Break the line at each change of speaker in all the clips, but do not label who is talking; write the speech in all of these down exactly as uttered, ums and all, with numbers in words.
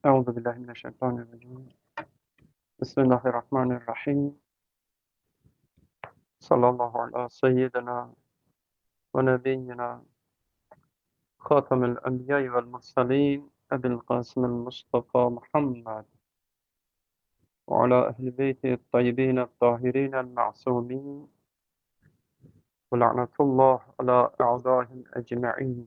أعوذ بالله من الشيطان الرجيم. بسم الله الرحمن الرحيم. صلى الله على سيدنا ونبينا خاتم الأنبياء والمرسلين أبي القاسم المصطفى محمد وعلى أهل بيته الطيبين الطاهرين المعصومين ولعنة الله على أعدائهم أجمعين.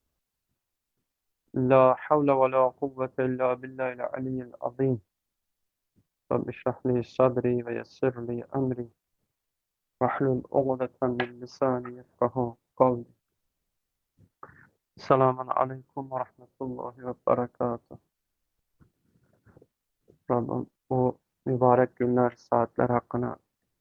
لا حول ولا قوة إلا بالله العلي العظيم. رب اشرح لي صدري ويسر لي أمري واحلل عقدة من لساني يفقهوا قولي. Selamun Aleyküm ve Rahmetullahi ve Berekatuhu. Rabbim bu mübarek günler, saatler hakkına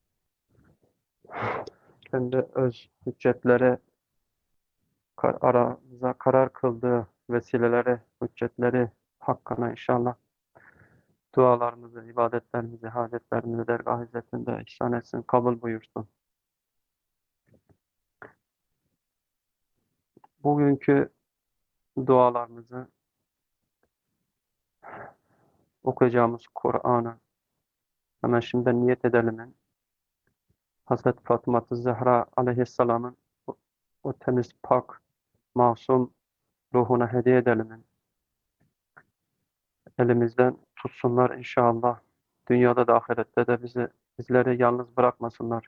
kendi öz hüccetleri kar- aramıza karar kıldığı vesileleri, hüccetleri hakkına inşallah dualarımızı, ibadetlerimizi, hacetlerimizi dergâh izzetinde ihsan etsin, kabul buyursun. Bugünkü dualarımızı okuyacağımız Kur'an'ı hemen şimdi niyet edelim. Hazreti Fatıma Zehra aleyhisselamın o, o temiz, pak, masum ruhuna hediye edelim. Elimizden tutsunlar inşallah. Dünyada da ahirette de bizi bizleri yalnız bırakmasınlar.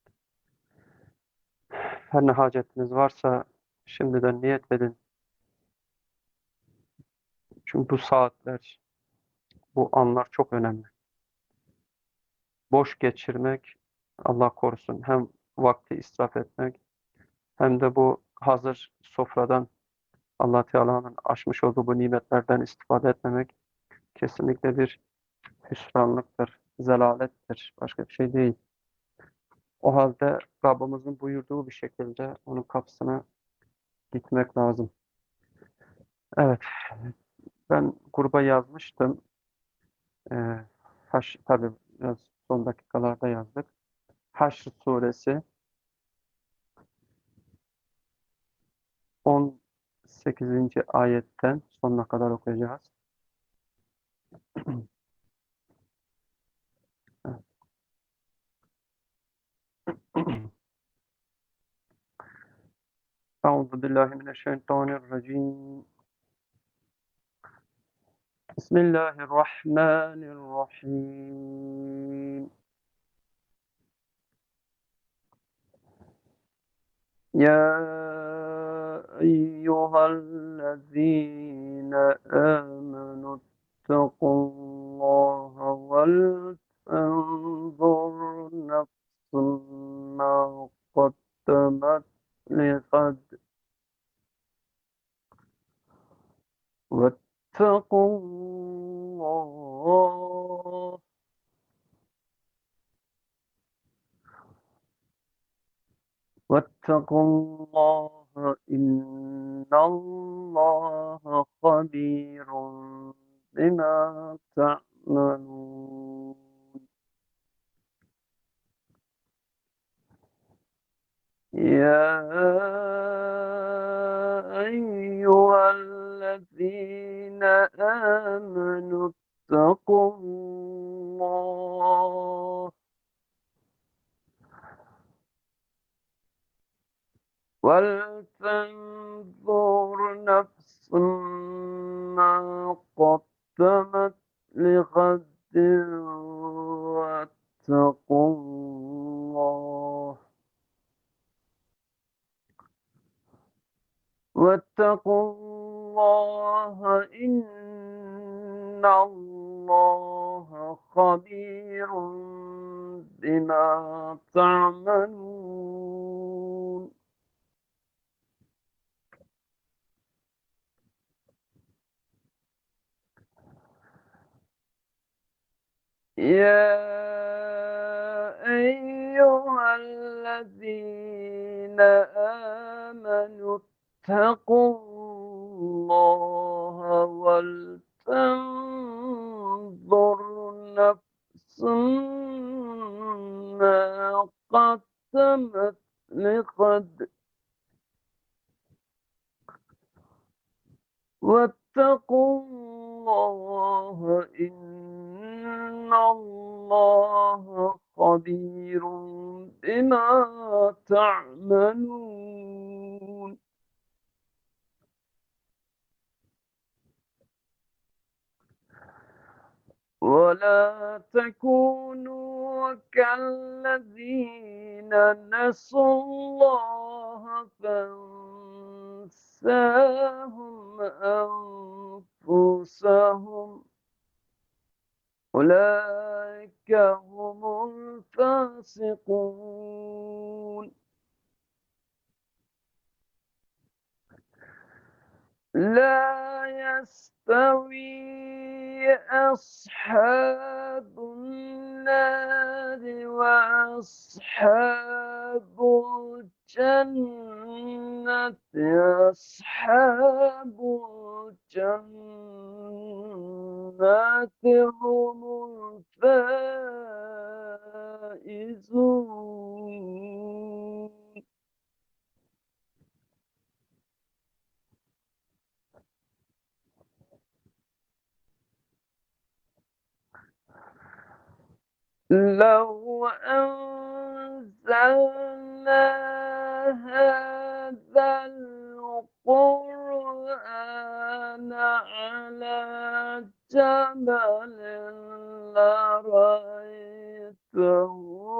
Her ne hacetiniz varsa şimdiden niyet edin. Çünkü bu saatler, bu anlar çok önemli. Boş geçirmek, Allah korusun, hem vakti israf etmek hem de bu hazır sofradan Allah Teala'nın açmış olduğu bu nimetlerden istifade etmemek kesinlikle bir hüsranlıktır, zelalettir. Başka bir şey değil. O halde Rabbimizin buyurduğu bir şekilde onun kapısına gitmek lazım. Evet, ben gruba yazmıştım. Ee, haş, tabii biraz son dakikalarda yazdık. Haşr suresi on sekizinci ayetten sonuna kadar okuyacağız. Euzu billahi mineşşeytanirracim. Bismillahirrahmanirrahim. يا أيها الذين آمنوا اتقوا الله ولتنظر نفس ما قدمت لغد واتقوا الله واتقوا الله إن الله خبير بما تعملون. يا أيها الذين آمنوا اتقوا الله ولتنظر نفس ما قدمت لغد واتقوا الله واتقوا الله إن الله خبير بما تعملون. يا أيها الذين آمنوا اتقوا الله ولتنظر نفس ما قدمت لغد واتقوا الله إن الله خبير بما تعملون. ولا تكونوا كالذين نسوا الله فانساهم أنفسهم أولئك هم الفاسقون. لا يستوي أصحاب النار وأصحاب الجنة. أصحاب الجنة هم الفائزون. لو أنزلنا هذا القرآن على جبل لرأيته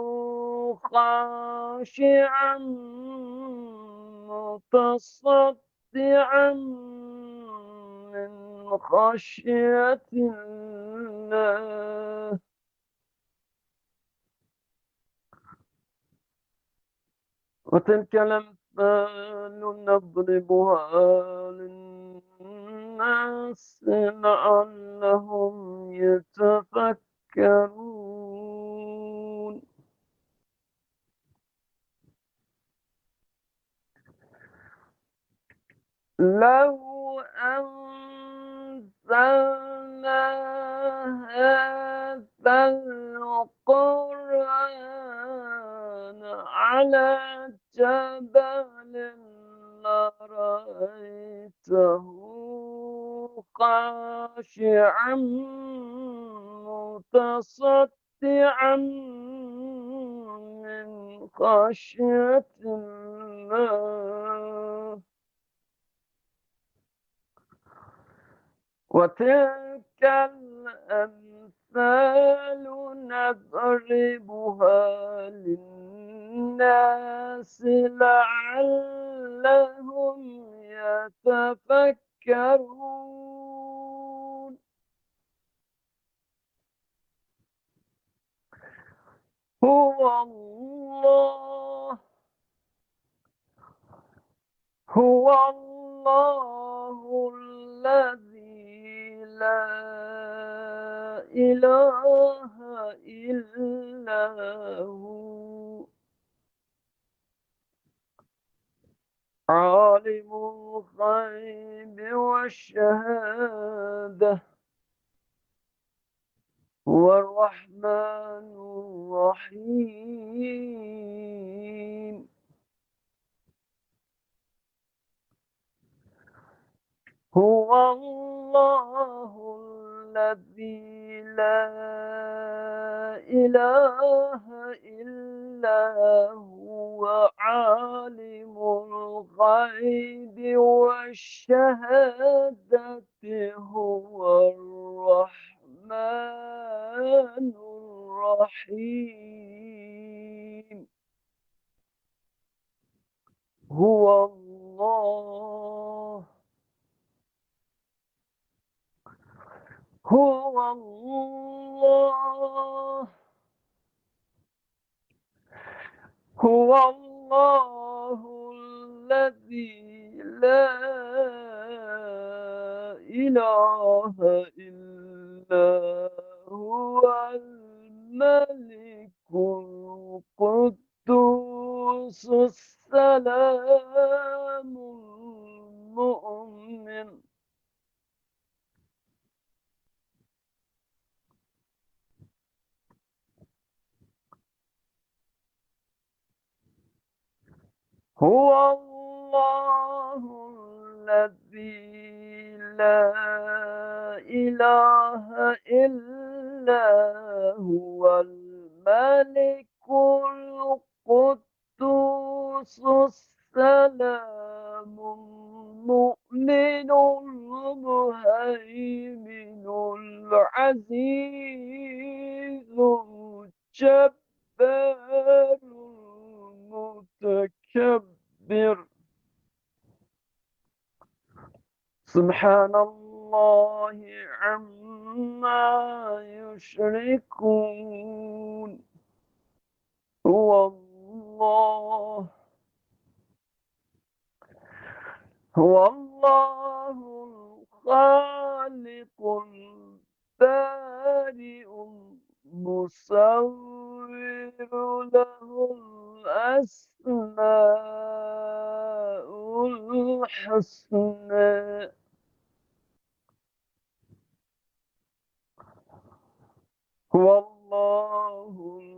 خاشعا متصدعا من خشية الله. وتلك الأمثال نضربها للناس لعلهم يتفكرون. لو أنزلنا هذا القرآن على جبل لرأيته خاشعا متصدعا من خشية الله. وتلك الأمثال نضربها للناس لعلهم يتفكرون. هو الله هو الله الذي لا إله إلا هو عالم الغيب والشهادة هو الرحمن الرحيم. هو الله الذي لا إله إلا هو عالم الغيب والشهادة هو الرحمن الرحيم. هو الله هو الله هو الله الذي لا إله إلا هو الملك القدوس السلام المؤمن هو الله الذي لا إله إلا هو الملك القدوس السلام المؤمن المهيمن العزيز الجبار المتكبر. سبحان الله عما يشركون. هو الله هو الله الخالق البارئ المصور له الأسماء الحسنى. هو الله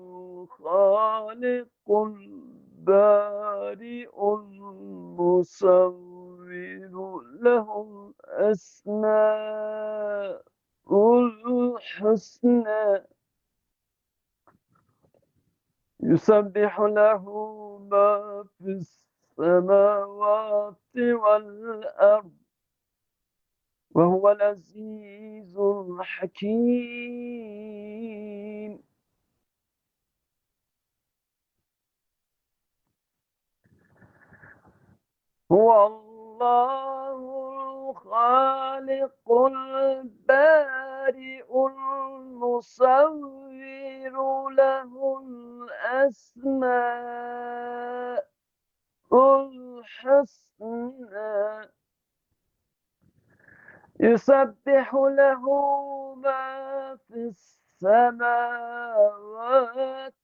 الخالق البارئ المصور له الأسماء الحسنى. يسبح له ما في السماوات والأرض وهو العزيز الحكيم. هو الله الخالق البارئ المصور له الأسماء الحسنى. يسبح له ما في السماوات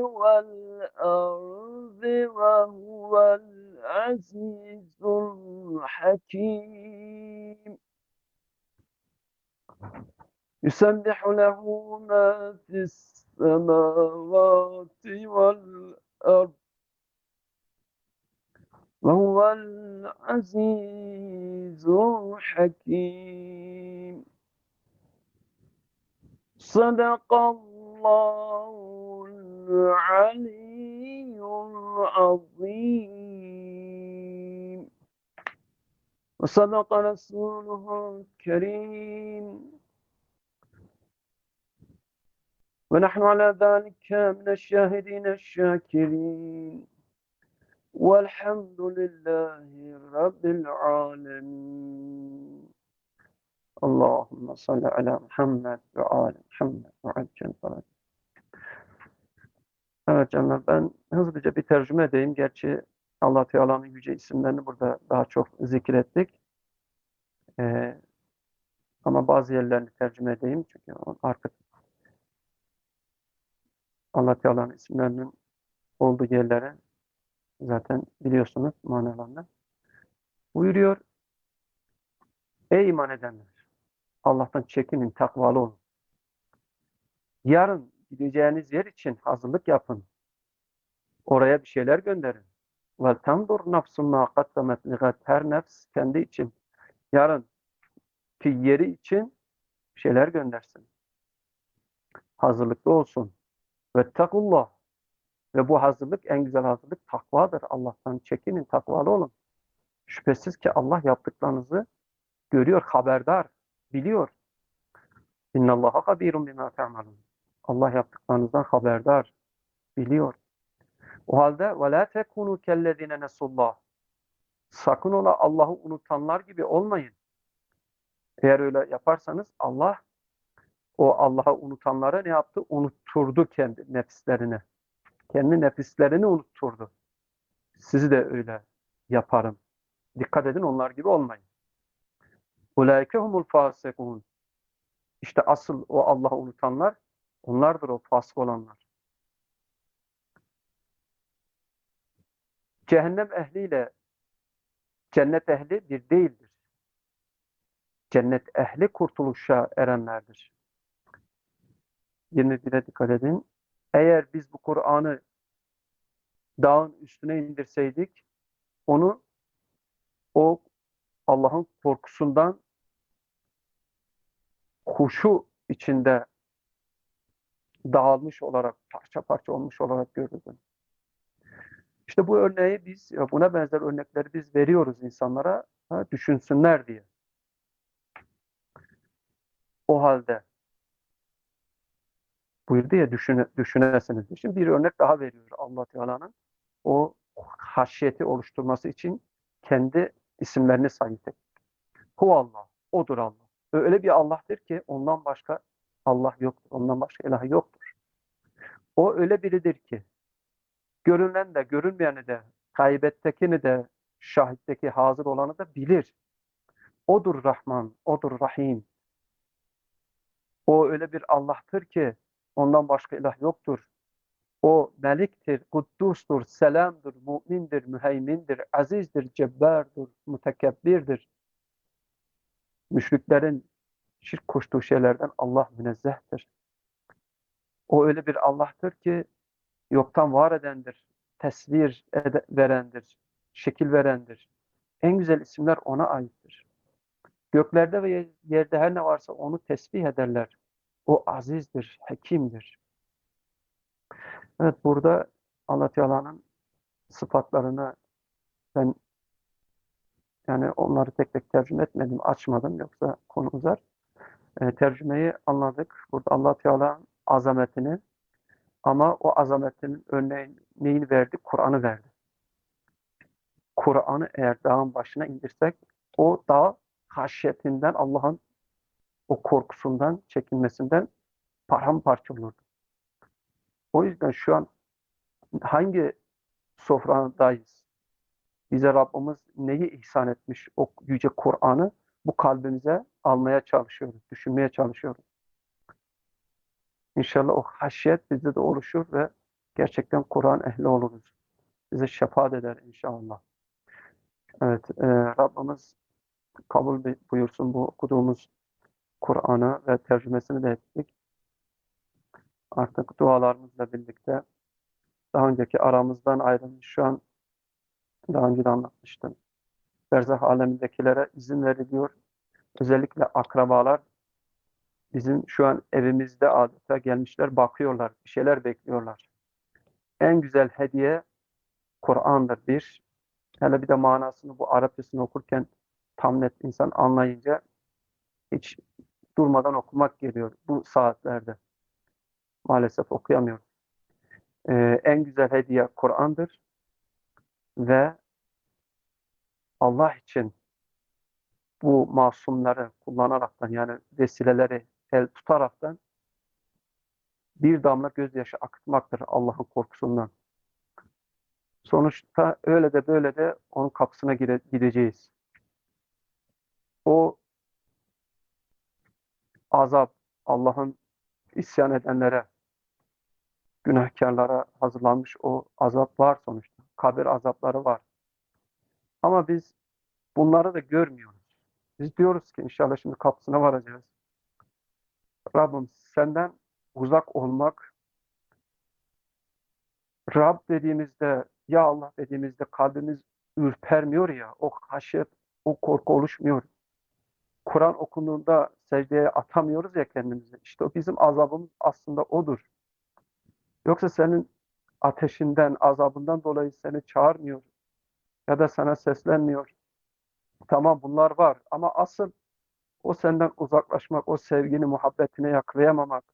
والأرض وهو العزيز الحكيم. يسبح له ما في السماوات والأرض وهو العزيز الحكيم. صدق الله العلي العظيم وصدق رسوله الكريم ونحن على ذلك من الشاهدين الشاكرين والحمد لله رب العالمين. اللهم صل على Muhammed ve Ali Muhammed ve acel faraj. Evet canlar, ben hızlıca bir tercüme edeyim. Gerçi Allah Teala'nın yüce isimlerini burada daha çok zikrettik. Ee, ama bazı yerlerini tercüme edeyim. Çünkü artık Allah Teala'nın isimlerinin olduğu yerlere zaten biliyorsunuz manalarını. Buyuruyor: Ey iman edenler! Allah'tan çekinin, takvalı olun. Yarın gideceğiniz yer için hazırlık yapın. Oraya bir şeyler gönderin. وَلْتَنْظُرْ نَفْسٌ مَا قَدَّمَتْ لِغَدٍ. Her nefs kendi için, yarın ki yeri için bir şeyler göndersin. Hazırlıklı olsun. وَاتَّقُوا. Ve bu hazırlık, en güzel hazırlık takvadır. Allah'tan çekinin, takvalı olun. Şüphesiz ki Allah yaptıklarınızı görüyor, haberdar, biliyor. اِنَّ اللّٰهَ خَب۪يرٌ بِمَا تَعْمَلُونَ. Allah yaptıklarınızdan haberdar, biliyor. O halde وَلَا تَكُونُوا كَالَّذ۪ينَ نَسُوا اللّٰهِ. Sakın ola Allah'ı unutanlar gibi olmayın. Eğer öyle yaparsanız Allah, o Allah'ı unutanlara ne yaptı? Unutturdu kendi nefislerini. Kendi nefislerini unutturdu. Sizi de öyle yaparım. Dikkat edin, onlar gibi olmayın. اُولَٰئِكَ هُمُ الْفَاسِقُونَ. İşte asıl o Allah'ı unutanlar, onlardır o fasık olanlar. Cehennem ehliyle cennet ehli bir değildir. Cennet ehli kurtuluşa erenlerdir. yirmi bire dikkat edin. Eğer biz bu Kur'an'ı dağın üstüne indirseydik, onu o Allah'ın korkusundan huşu içinde dağılmış olarak, parça parça olmuş olarak görürdün. İşte bu örneği biz, buna benzer örnekleri biz veriyoruz insanlara, ha, düşünsünler diye. O halde buyurdu ya düşüne, düşünesiniz. Şimdi bir örnek daha veriyor Allah Teala'nın. O haşiyeti oluşturması için kendi isimlerini sayıyor. Huvallah, odur Allah. Öyle bir Allah'tır ki ondan başka Allah yoktur. Ondan başka ilah yoktur. O öyle biridir ki görünen de görünmeyeni de gaybettekini de şahitteki hazır olanı da bilir. Odur Rahman, odur Rahim. O öyle bir Allah'tır ki ondan başka ilah yoktur. O meliktir, kuddustur, selamdır, mümindir, müheymindir, azizdir, cebbardır, mütekebbirdir. Müşriklerin şirk koştuğu şeylerden Allah münezzehtir. O öyle bir Allah'tır ki yoktan var edendir, tesvir ede verendir, şekil verendir. En güzel isimler ona aittir. Göklerde ve yerde her ne varsa onu tesbih ederler. O azizdir, hekimdir. Evet, burada Allah Teala'nın sıfatlarını ben yani onları tek tek tercüme etmedim, açmadım yoksa konu uzar. E, tercümeyi anladık. Burada Allah Teala'nın azametini ama o azametin örneğin neyini verdi? Kur'an'ı verdi. Kur'an'ı eğer dağın başına indirsek o dağ haşyetinden Allah'ın o korkusundan, çekinmesinden paramparça olurdu. O yüzden şu an hangi sofradayız? Bize Rabbimiz neyi ihsan etmiş? O yüce Kur'an'ı bu kalbimize almaya çalışıyoruz, düşünmeye çalışıyoruz. İnşallah o haşyet bizde de oluşur ve gerçekten Kur'an ehli oluruz. Bize şefaat eder inşallah. Evet, e, Rabbimiz kabul buyursun bu okuduğumuz Kur'an'ı ve tercümesini de ettik. Artık dualarımızla birlikte daha önceki aramızdan ayrılmış şu an daha önce de anlatmıştım. Berzah alemindekilere izin veriliyor. Özellikle akrabalar bizim şu an evimizde adeta gelmişler, bakıyorlar, bir şeyler bekliyorlar. En güzel hediye Kur'an'dır bir. Hele bir de manasını bu Arapçasını okurken tam net insan anlayınca hiç durmadan okumak geliyor bu saatlerde. Maalesef okuyamıyorum. Ee, en güzel hediye Kur'an'dır ve Allah için bu masumları kullanaraktan yani vesileleri el tutaraktan bir damla gözyaşı akıtmaktır Allah'ın korkusundan. Sonuçta öyle de böyle de onun kapısına gire, gideceğiz. O azap Allah'ın isyan edenlere, günahkarlara hazırlanmış o azap var sonuçta. Kabir azapları var. Ama biz bunları da görmüyoruz. Biz diyoruz ki inşallah şimdi kapısına varacağız. Rabbim senden uzak olmak, Rab dediğimizde, ya Allah dediğimizde kalbimiz ürpermiyor ya, o haşyet, o korku oluşmuyor. Kur'an okunduğunda secdeye atamıyoruz ya kendimizi. İşte o bizim azabımız aslında odur. Yoksa senin ateşinden, azabından dolayı seni çağırmıyor ya da sana seslenmiyor. Tamam bunlar var ama asıl o senden uzaklaşmak, o sevgini, muhabbetine yakalayamamak.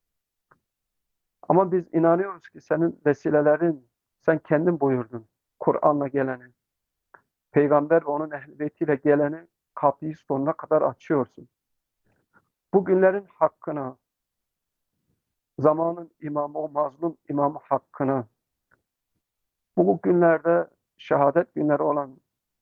Ama biz inanıyoruz ki senin vesilelerin, sen kendin buyurdun. Kur'an'la geleni, peygamber ve onun ehl-i beytiyle geleni kapıyı sonuna kadar açıyorsun. Bugünlerin hakkını, zamanın imamı, o mazlum imamı hakkını, bu günlerde şehadet günleri olan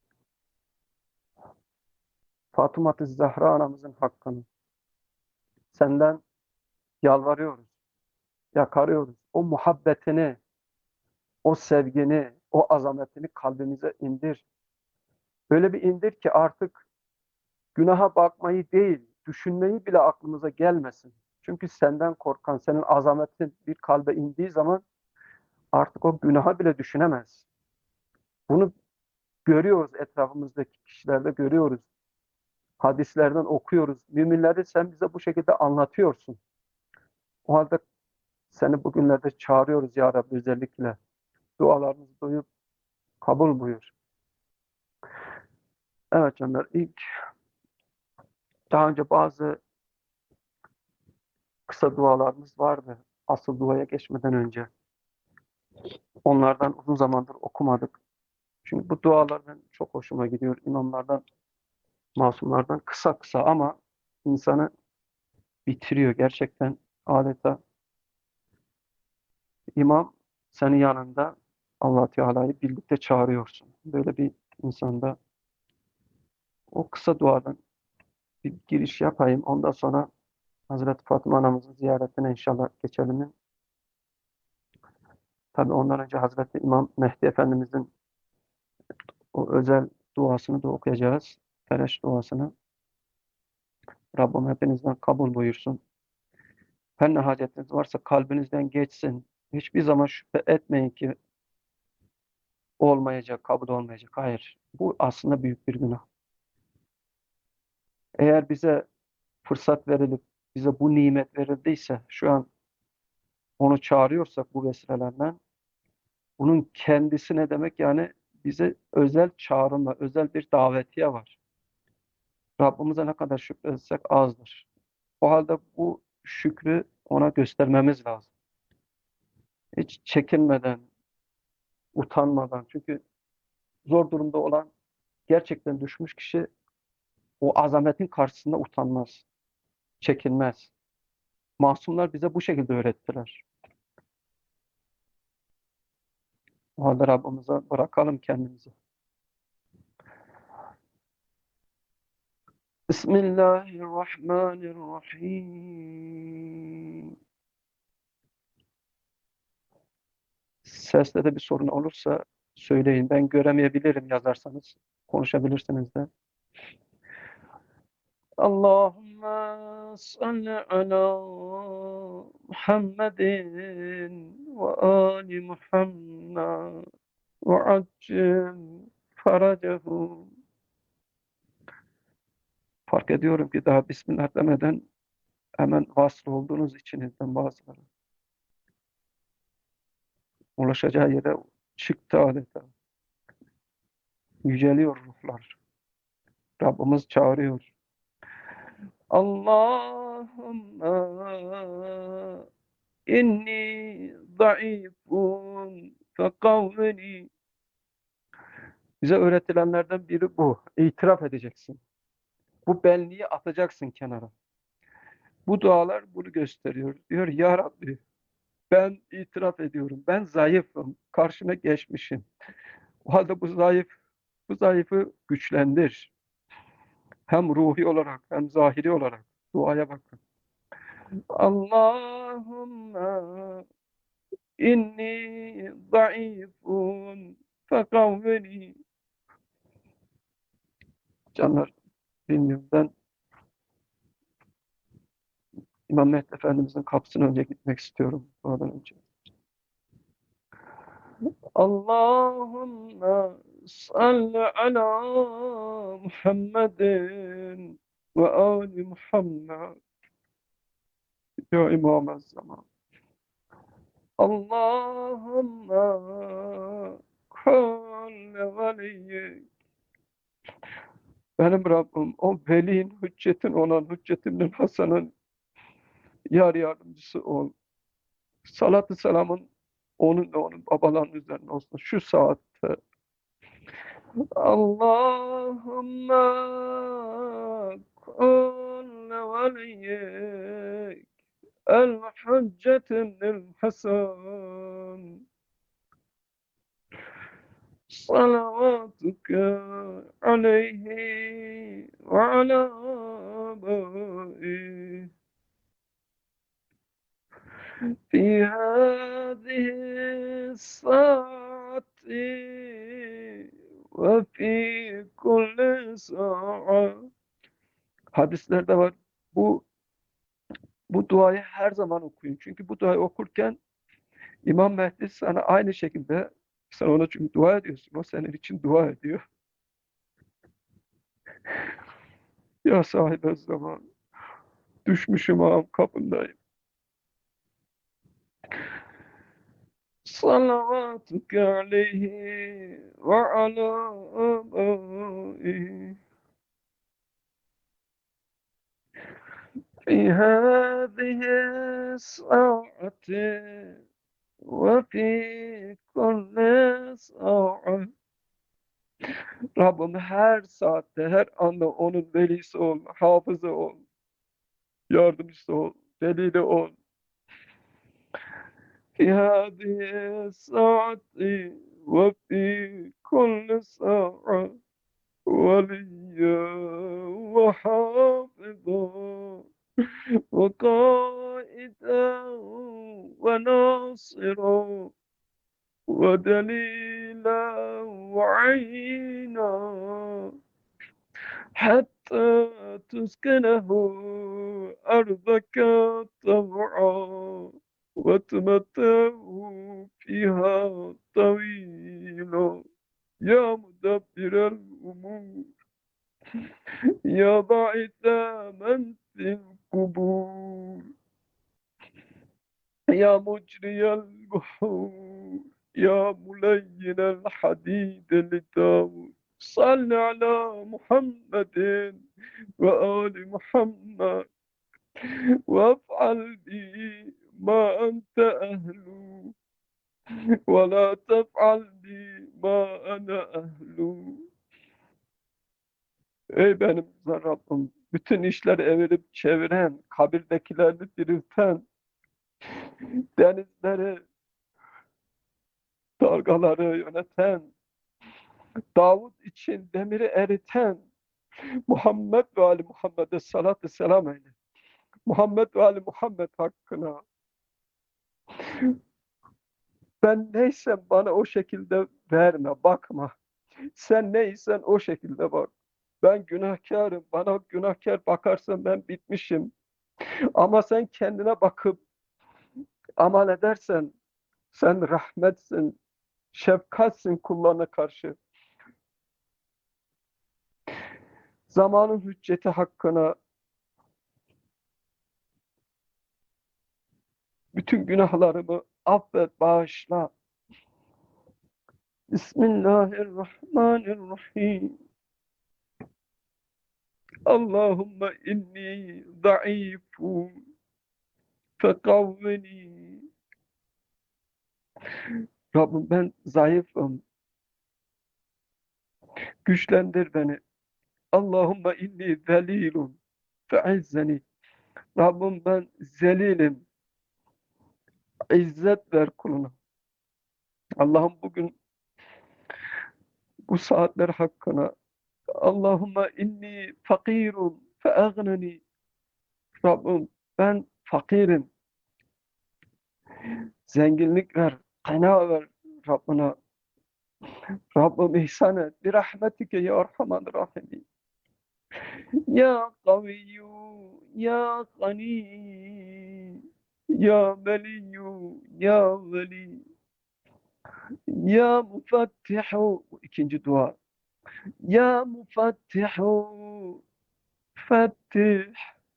Fatıma-ı Zahra anamızın hakkını senden yalvarıyoruz, yakarıyoruz. O muhabbetini, o sevgini, o azametini kalbimize indir. Öyle bir indir ki artık günaha bakmayı değil, düşünmeyi bile aklımıza gelmesin. Çünkü senden korkan, senin azametin bir kalbe indiği zaman artık o günaha bile düşünemez. Bunu görüyoruz etrafımızdaki kişilerde görüyoruz. hadislerden okuyoruz. Müminleri sen bize bu şekilde anlatıyorsun. O halde seni bugünlerde çağırıyoruz ya Rabbi özellikle. Dualarımızı duyup kabul buyur. Evet canlar, ilk daha önce bazı kısa dualarımız vardı. Asıl duaya geçmeden önce. Onlardan uzun zamandır okumadık. Çünkü bu dualar benim çok hoşuma gidiyor. İmamlardan, masumlardan kısa kısa ama insanı bitiriyor. Gerçekten adeta imam senin yanında Allah Teala'yı birlikte çağırıyorsun. Böyle bir insanda o kısa duadan bir giriş yapayım. Ondan sonra Hazreti Fatıma anamızın ziyaretine inşallah geçelim. Tabii ondan önce Hazreti İmam Mehdi Efendimizin o özel duasını da okuyacağız. Fereş duasını. Rabbim hepinizden kabul buyursun. Her ne hacetiniz varsa kalbinizden geçsin. Hiçbir zaman şüphe etmeyin ki olmayacak, kabul olmayacak. Hayır. Bu aslında büyük bir günah. Eğer bize fırsat verilip bize bu nimet verildiyse, şu an onu çağırıyorsak bu vesilelerden, bunun kendisi ne demek? Yani bize özel çağrılma, özel bir davetiye var. Rabbimize ne kadar şükretsek azdır. O halde bu şükrü ona göstermemiz lazım. Hiç çekinmeden, utanmadan. Çünkü zor durumda olan, gerçekten düşmüş kişi o azametin karşısında utanmaz, çekinmez. Masumlar bize bu şekilde öğrettiler. O halde Rabbimize bırakalım kendimizi. Bismillahirrahmanirrahim. Seste de bir sorun olursa söyleyin. Ben göremeyebilirim yazarsanız. Konuşabilirsiniz de. Allahümme salli ala Muhammedin ve ali Muhammed ve accil faracehu. Fark ediyorum ki daha Bismillah demeden hemen vasıl olduğunuz içinizden bazıları. Ulaşacağı yere çıktı adeta. Yüceliyor ruhlar. Rabbimiz çağırıyor. Allahümme inni zayıfun fekavveni. Bize öğretilenlerden biri bu. İtiraf edeceksin. Bu benliği atacaksın kenara. Bu dualar bunu gösteriyor. Diyor ya Rabbi, ben itiraf ediyorum. Ben zayıfım. Karşına geçmişim. O halde bu zayıf, bu zayıfı güçlendir. Hem ruhi olarak hem zahiri olarak. Duaya bakın. Allahümme inni zayıfun fekavveni. Canlar, bilmiyorum, ben İmam Mehdi Efendimizin kapısına önce gitmek istiyorum buradan önce. Allahümme salli ala Muhammedin ve ali Muhammed. Ya İmam-ı Zaman. Allahümme kulli veliyyik. Benim Rabbim o velin, hüccetin olan Hüccetibn Hasan'ın yar yardımcısı ol. Salatü selamın onun ve onun babalarının üzerine olsun. Şu saatte Allahümme kulli veliyyik el hüccetibn Hasan. صلواتك عليه وعلى آبائه في هذه الساعة وفي كل ساعة. Hadislerde var. Bu bu duayı her zaman okuyun. Çünkü bu duayı okurken İmam Mehdi sana aynı şekilde, sen ona çünkü dua ediyorsun. O senin için dua ediyor. Ya sahibi zaman, düşmüşüm ağam kapındayım. Salavatuke aleyhi ve ala âbâihi fi hâzihi sa'ati ve fi kulli sa'a. Rabbim her saatte, her anda onun velisi ol, hafızı ol, yardımcısı ol, delili ol. في هذه الساعة وفي كل ساعة وليا وحافظا وقائدا وناصرا ودليلا وعينا حتى تسكنه أرضك طوعا وتمتعوا فيها طويلا يا مدبر الأمور يا باعث من في القبور يا مجري البحور يا ملين الحديد لداود صل على محمد وآل محمد وافعل بي ما أنت أهله ولا تفعل بي ما أنا أهله. Ey benim güzel Rabbim, bütün işleri evirip çeviren, kabirdekilerini dirilten, denizleri, dalgaları yöneten, Davud için demiri eriten, Muhammed ve Ali Muhammed'e salatü selam eyle. Muhammed ve Ali Muhammed hakkına. Ben neysem bana o şekilde verme, bakma. Sen neysen o şekilde bak. Ben günahkarım, bana günahkar bakarsan ben bitmişim. Ama sen kendine bakıp amal edersen, sen rahmetsin, şefkatsin kullarına karşı. Zamanın hücceti hakkına, bütün günahlarımı affet, bağışla. Bismillahirrahmanirrahim. Allahümme inni zayıfun fekavvini. Rabbim ben zayıfım, güçlendir beni. Allahümme inni zelilun feizzeni. Rabbim ben zelilim, izzet ver kuluna. Allah'ım bugün bu saatler hakkına. Allahümme inni fakirun feagneni. Rabbim ben fakirim, zenginlik ver, kaynağı ver Rabbına. Rabbim ihsan et. Bir rahmetike ya Erhamer Rahimin. Ya kaviyyu, ya gani, ya veliyyu, ya veli, ya mufattihu. Bu ikinci dua. Ya mufattihu, fettih.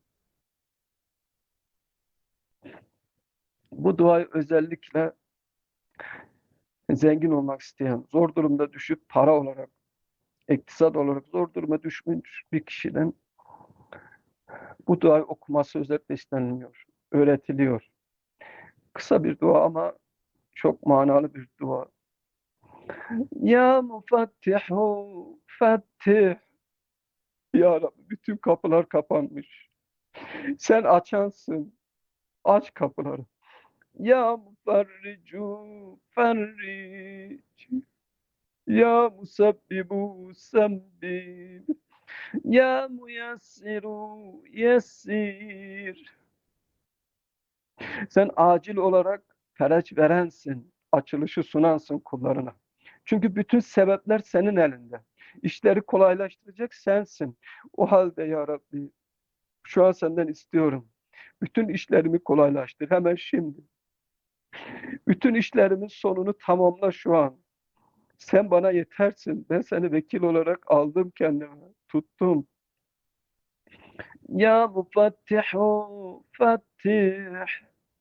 Bu duayı özellikle zengin olmak isteyen, zor durumda düşüp para olarak, iktisat olarak zor duruma düşmüş bir kişiden bu duayı okuması özellikle isteniliyor, öğretiliyor. Kısa bir dua ama çok manalı bir dua. Ya mufattihu fettih. Ya Rabbi bütün kapılar kapanmış. Sen açansın. Aç kapıları. Ya mufarricu ferric. Ya musabbibu sabbib. Ya muyassiru yessir. Sen acil olarak ferec verensin. Açılışı sunansın kullarına. Çünkü bütün sebepler senin elinde. İşleri kolaylaştıracak sensin. O halde ya Rabbi şu an senden istiyorum. Bütün işlerimi kolaylaştır hemen şimdi. Bütün işlerimin sonunu tamamla şu an. Sen bana yetersin. Ben seni vekil olarak aldım kendime. Tuttum. Ya mufattihu fattih.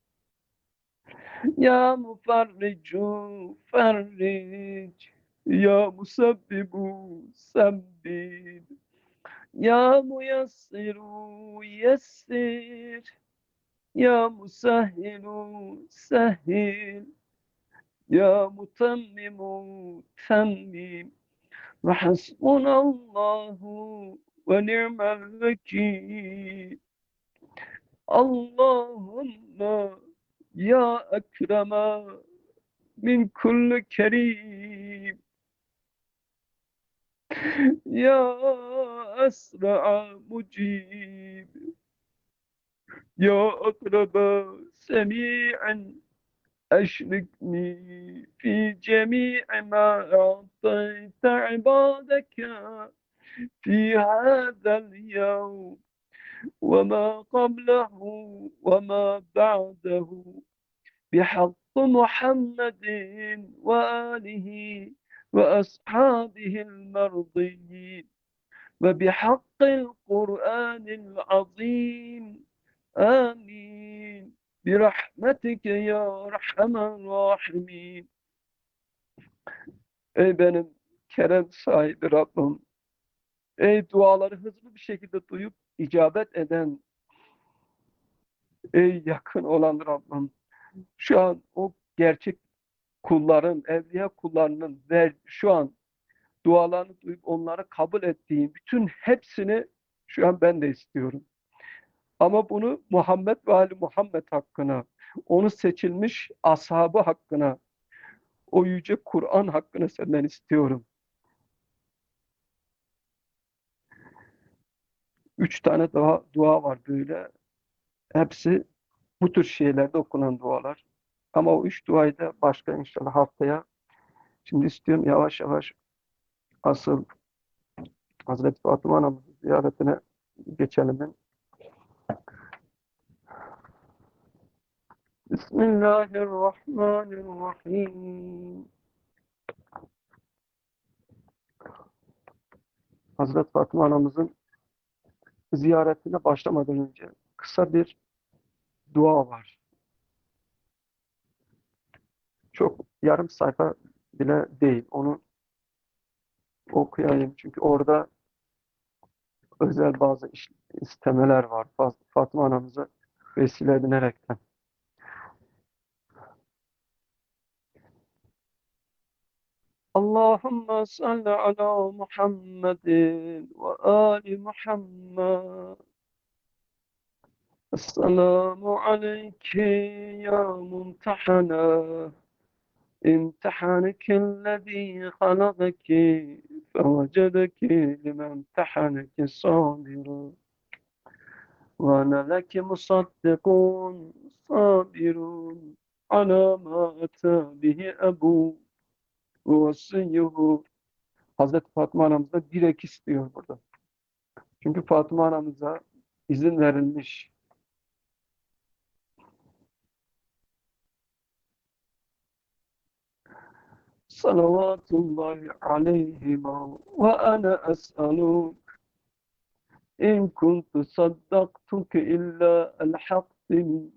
Ya mufarricu farric. Ya musabbibu sabbib. Ya muyassiru yessir. Ya musahhilu sahhil. Ya mutammimu tammim. Ve hasbunallahu ve ni'mel vekil. Allahümme ya ekreme min kulli kerim, ya esra'a mucib, ya akraba semi'an eşrikni fi cemi'i ma a'tayte ibadeke fi hadal yevm ve ma qablehu ve ma ba'dehu بحق محمد وآله وأصحابه المرضيين وبحق القرآن العظيم آمين برحمتك يا أرحم الراحمين. Ey benim kerem sahibi Rabbim, ey duaları hızlı bir şekilde duyup icabet eden, ey yakın olan Rabbim, şu an o gerçek kulların, evliya kullarının ver, şu an dualarını duyup onları kabul ettiğin bütün hepsini şu an ben de istiyorum. Ama bunu Muhammed ve Ali Muhammed hakkına, onu seçilmiş ashabı hakkına, o yüce Kur'an hakkına senden istiyorum. Üç tane daha dua var böyle. Hepsi bu tür şeylerde okunan dualar. Ama o üç duayı da başka inşallah haftaya. Şimdi istiyorum yavaş yavaş asıl Hazreti Fatıma anamızın ziyaretine geçelim. Bismillahirrahmanirrahim. Hazreti Fatıma anamızın ziyaretine başlamadan önce kısa bir dua var. Çok yarım sayfa bile değil. Onu okuyayım. Çünkü orada özel bazı iş- istemeler var. Fatıma anamıza vesile edinerekten. Allahümme salli ala Muhammedin ve ali Muhammed. Esselamu aleyke ya mumtahana. امتحنك الذي خلقك فوجدك لما امتحنك صابر وأنا لك مصدق صابر على ما أتى به أبو وصيه. Hazreti Fatıma anamıza direkt istiyor burada. Çünkü Fatıma anamıza izin verilmiş. Salavatullahi aleyhima ve ana es'alu in kuntu saddaqtuke illa elhaqtini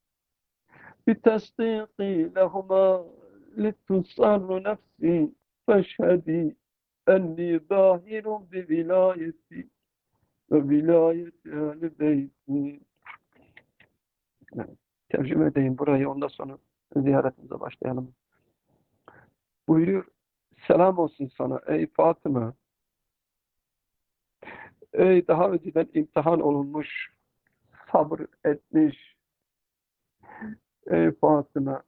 bitasdiqi lehuma litusarru nefsi feşhedi enni zahirun bi vilayeti ve vilayeti ehl-i beyti. Evet, tercüme edeyim burayı, ondan sonra ziyaretimize başlayalım. Buyuruyor, selam olsun sana ey Fatıma, ey daha önceden imtihan olunmuş, sabır etmiş, ey Fatıma.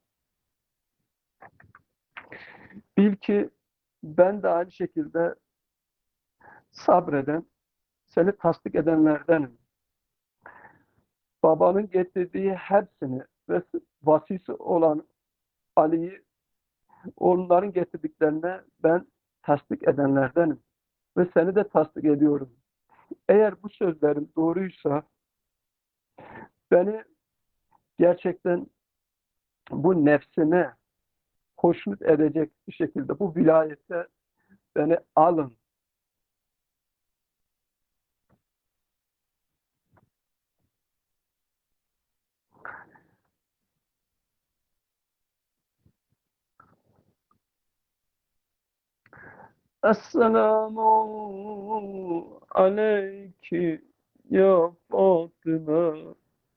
Bil ki ben de aynı şekilde sabreden, seni tasdik edenlerdenim. Babanın getirdiği hepsini ve vasisi olan Ali'yi, onların getirdiklerine ben tasdik edenlerdenim. Ve seni de tasdik ediyorum. Eğer bu sözlerim doğruysa beni gerçekten bu nefsine hoşnut edecek bir şekilde bu vilayete beni alın. Esselamu aleyki ya Fatıma.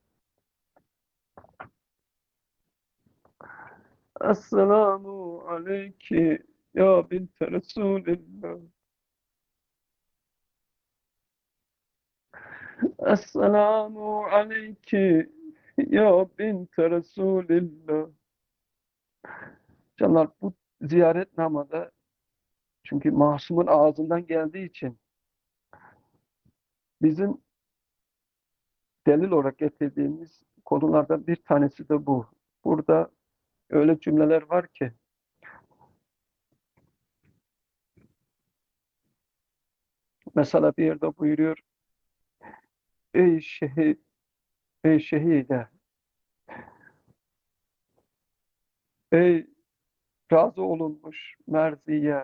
Esselamu aleyki ya binte Resulillah. Esselamu aleyki ya binte Resulillah. Canlar, bu ziyaretnamada, çünkü Masum'un ağzından geldiği için bizim delil olarak getirdiğimiz konulardan bir tanesi de bu. Burada öyle cümleler var ki, mesela bir yerde buyuruyor: Ey şehit, ey şehide, ey razı olunmuş merziye,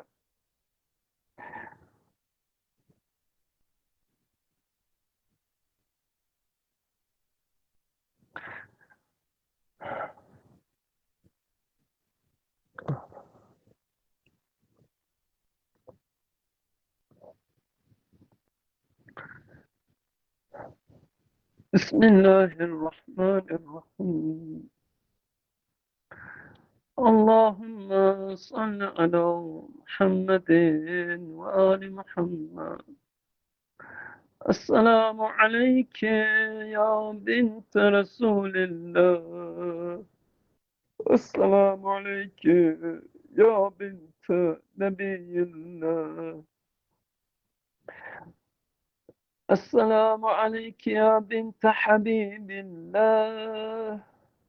Bismillahirrahmanirrahim. Allahümme salli ala Muhammedin ve ali Muhammed. Esselamu aleyke ya binte Resulillah. Esselamu aleyke ya binte Nebiyillah. Esselamu aleyke ya binte Habibillah.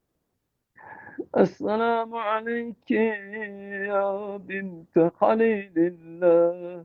Esselamu aleyke ya binte Halilillah.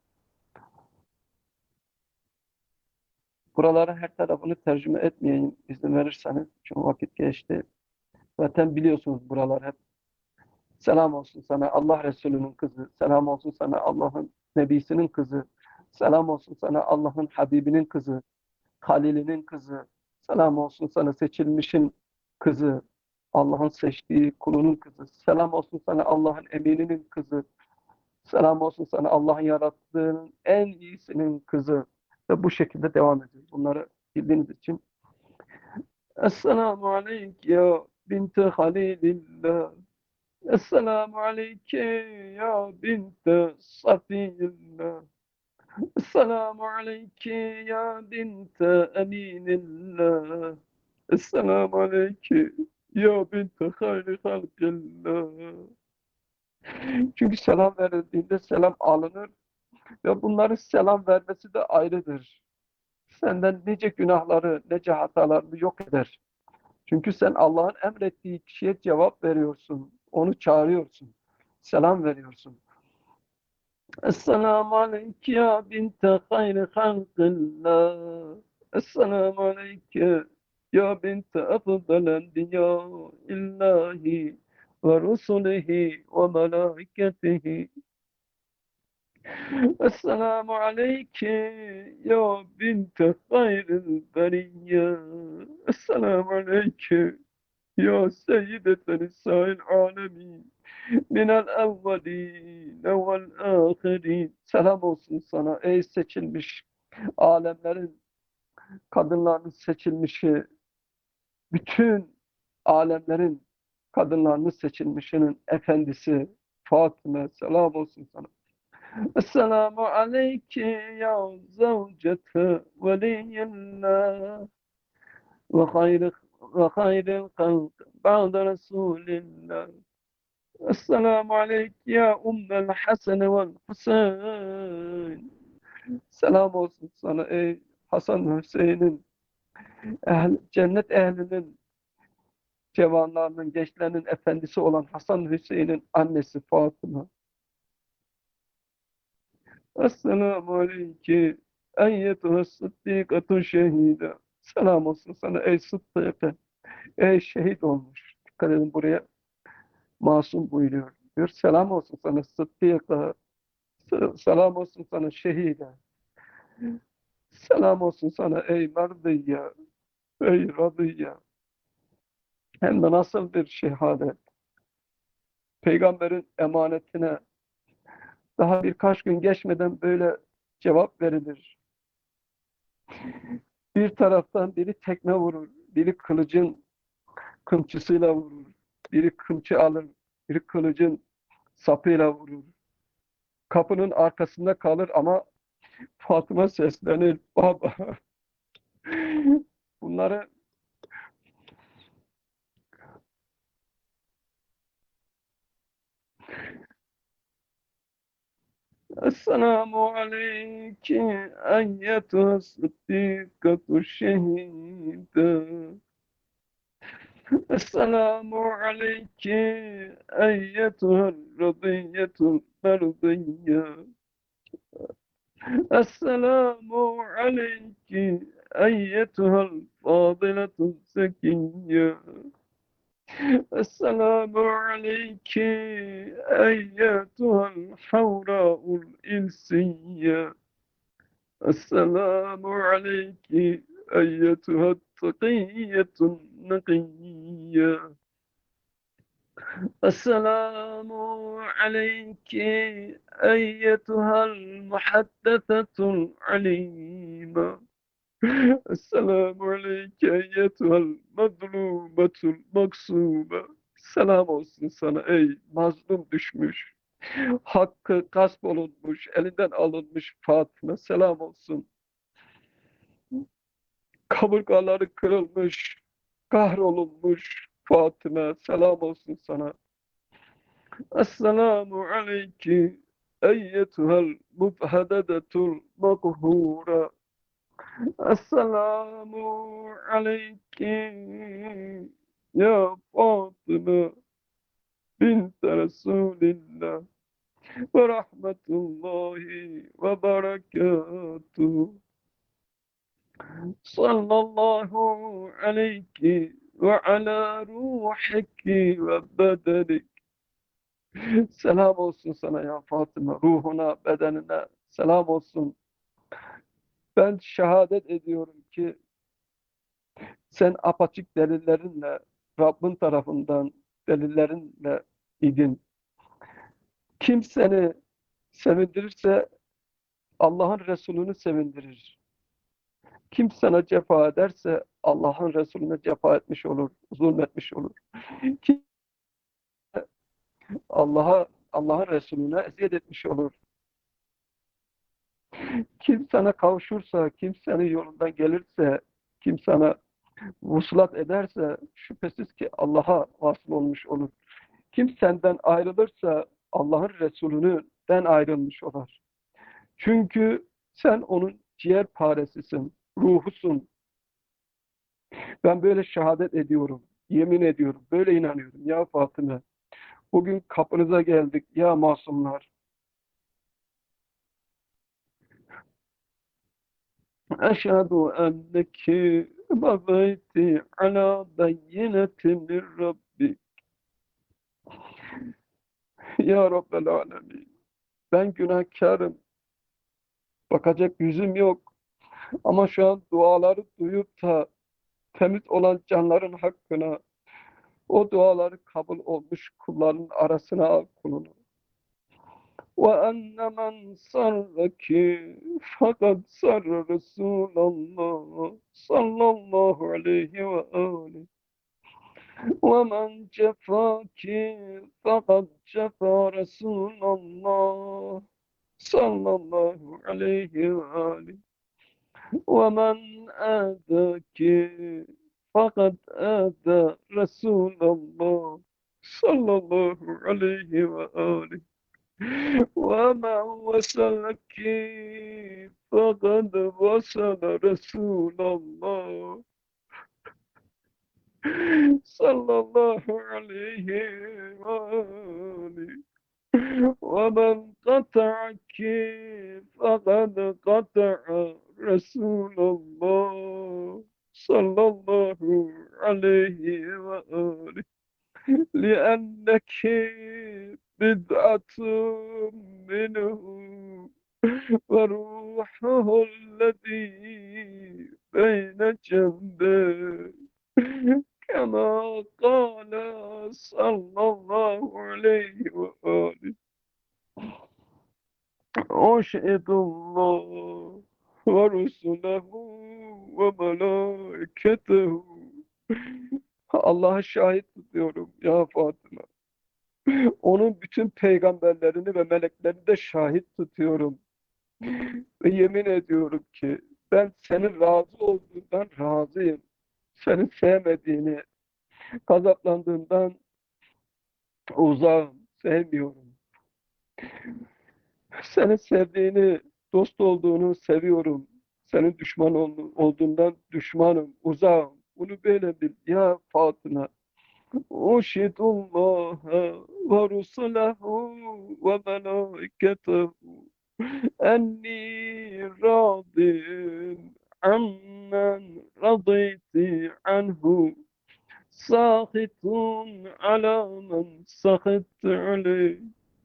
Buraların her tarafını tercüme etmeyeyim izin verirseniz. Çünkü vakit geçti. Zaten biliyorsunuz buralar hep. Selam olsun sana Allah Resulü'nün kızı. Selam olsun sana Allah'ın Nebisinin kızı. Selam olsun sana Allah'ın Habibinin kızı. Halilinin kızı. Selam olsun sana seçilmişin kızı. Allah'ın seçtiği kulunun kızı. Selam olsun sana Allah'ın emininin kızı. Selam olsun sana Allah'ın yarattığının en iyisinin kızı. Ve bu şekilde devam ediyor. Bunları bildiğiniz için. Esselamu aleyke ya binte Halilillah. Esselamu aleyke ya binte Safiyillah. Esselamu aleyke ya binte Eminillah. Esselamu aleyke ya binte hayri halkillah. Çünkü selam verildiğinde selam alınır ve bunların selam vermesi de ayrıdır. Senden nice günahları, nice hatalarını yok eder. Çünkü sen Allah'ın emrettiği kişiye cevap veriyorsun. Onu çağırıyorsun. Selam veriyorsun. Esselamu aleyke ya binte hayri halkillah. Esselamu aleyke ya binte efdal enbiya illahi ve rusulihi ve melaiketihi. Esselamu aleyke ya binte hayril beriyye. Esselamu aleyke ya seyyidete nisa'il alemin. Minel evveline vel ahirin. Selam olsun sana ey seçilmiş alemlerin kadınlarının seçilmişi, bütün alemlerin kadınlarının seçilmişinin efendisi Fatıma, selam olsun sana. Esselamu aleyke ya zavcete veliyillah ve hayri ve hayril halk ba'de Resulillah. Esselamu aleyke ya ummel Hasan vel Hüseyin. Selam olsun sana ey Hasan ve Hüseyin'in, ehl, cennet ehlinin, cevanlarının, gençlerinin efendisi olan Hasan ve Hüseyin'in annesi Fatıma. Esselamu aleyke eyyetühe sıddîkatü şehîde. Selam olsun sana ey sıddıkı, ey şehit olmuş. Dikkat edin buraya, masum buyuruyor. Diyor, selam olsun sana sıddıkı, selam olsun sana şehide. Selam olsun sana ey merdiyye, ey radiyye. Hem de nasıl bir şehadet. Peygamberin emanetine Daha birkaç gün geçmeden böyle cevap verilir. Bir taraftan biri tekme vurur, biri kılıcın kımçısıyla vurur, biri kımçı alır, biri kılıcın sapıyla vurur. Kapının arkasında kalır ama Fatıma seslenir, baba. Bunları Esselamu aleyki eyyetü sıddîkatu şehîdâ. Esselamu aleyki eyyetüher radiyyetul merdiyye. Esselamu aleyki eyyetühel fâdiletu zekiyye. Esselamu aleyki eyyetühel havrâul insiyye. Esselamu aleyki eyyetühet takiyyetun nakiyye. Esselamu aleyki eyyetühel muhaddesetul alîme. Esselamu aleyke eyyetühel mazlumetul maksûme. Selam olsun sana ey mazlum düşmüş, hakkı gasp olunmuş, elinden alınmış Fatıma. Selam olsun. Kaburgaları kırılmış, kahrolunmuş Fatıma. Selam olsun sana. Esselamu aleyki eyyetühel mubhededetul maghûre. Esselamu aleyki ya Fatıma bint Resulillah ve rahmetullahi ve berekatuhu. Sallallahu aleyki ve ala ruhiki ve bedenik. Selam olsun sana ya Fatıma, ruhuna, bedenine selam olsun. Ben şehadet ediyorum ki sen apaçık delillerinle, Rabbin tarafından delillerinle idin. Kim seni sevindirirse Allah'ın Resulünü sevindirir. Kim sana cefa ederse Allah'ın Resulüne cefa etmiş olur, zulmetmiş olur. Kim Allah'a, Allah'ın Resulüne eziyet etmiş olur. Kim sana kavuşursa, kim senin yolundan gelirse, kim sana vuslat ederse şüphesiz ki Allah'a vasıl olmuş olur. Kim senden ayrılırsa Allah'ın Resulü'nden ayrılmış olur. Çünkü sen onun ciğer paresisin, ruhusun. Ben böyle şehadet ediyorum, yemin ediyorum, böyle inanıyorum ya Fatıma. Bugün kapınıza geldik ya masumlar. Eşhedü enneki bazayti ala beyyinetin min Rabbi. Ya Rabbel Alemin. Ben günahkarım. Bakacak yüzüm yok. Ama şu an duaları duyup da temiz olan canların hakkına o duaları kabul olmuş kulların arasına al kulunu. وَاَنَّ مَنْ سَرَّكِ فَقَدْ سَرَّ رَسُولَ اللّٰهِ صَلَّى اللّٰهُ عَلَيْهِ وَآلِهِ وَمَنْ جَفَاكِ فَقَدْ جَفَى رَسُولَ اللّٰهِ صَلَّى اللّٰهُ عَلَيْهِ وَآلِهِ وَمَنْ آذَاكِ فَقَدْ آذَى رَسُولَ اللّٰهِ صَلَّى اللّٰهُ عَلَيْهِ وَآلِهِ وَمَنْ وَصَلَكِ فَقَدْ وَصَلَ رَسُولَ اللّٰهِ صلى الله عليه وآله ومن قطعك فقد قطع رسول الله صلى الله عليه وآله لأنك بدعة منه وروحه الذي بين جنبيه كما قال صلى الله عليه وآله أشهد الله ورسله وملائكته. Allah'a şahit tutuyorum ya Fatıma. Onun bütün peygamberlerini ve meleklerini de şahit tutuyorum. Ve yemin ediyorum ki ben senin razı olduğundan razıyım. Senin sevmediğini, gazaplandığından uzağım, sevmiyorum. Senin sevdiğini, dost olduğunu seviyorum. Senin düşman olduğundan düşmanım, uzağım. Bunu böyle bil ya Fatıma. Uşidullaha ve rusulahu ve melaiketehu enni radin ammen raditi anhu sakitun ala men sakitte aleyh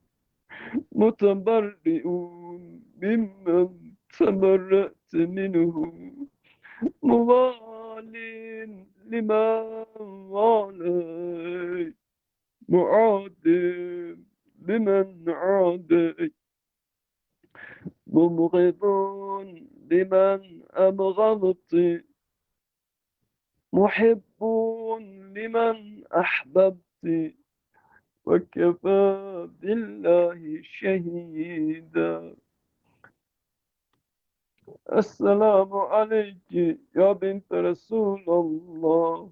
متبرئون ممن تبرأت منه موال لمن واليت معاد لمن عاديت مبغض لمن أبغضت محب لمن أحببت وكفى بالله شهيدا. Esselamu aleyki ya binte Resulallah.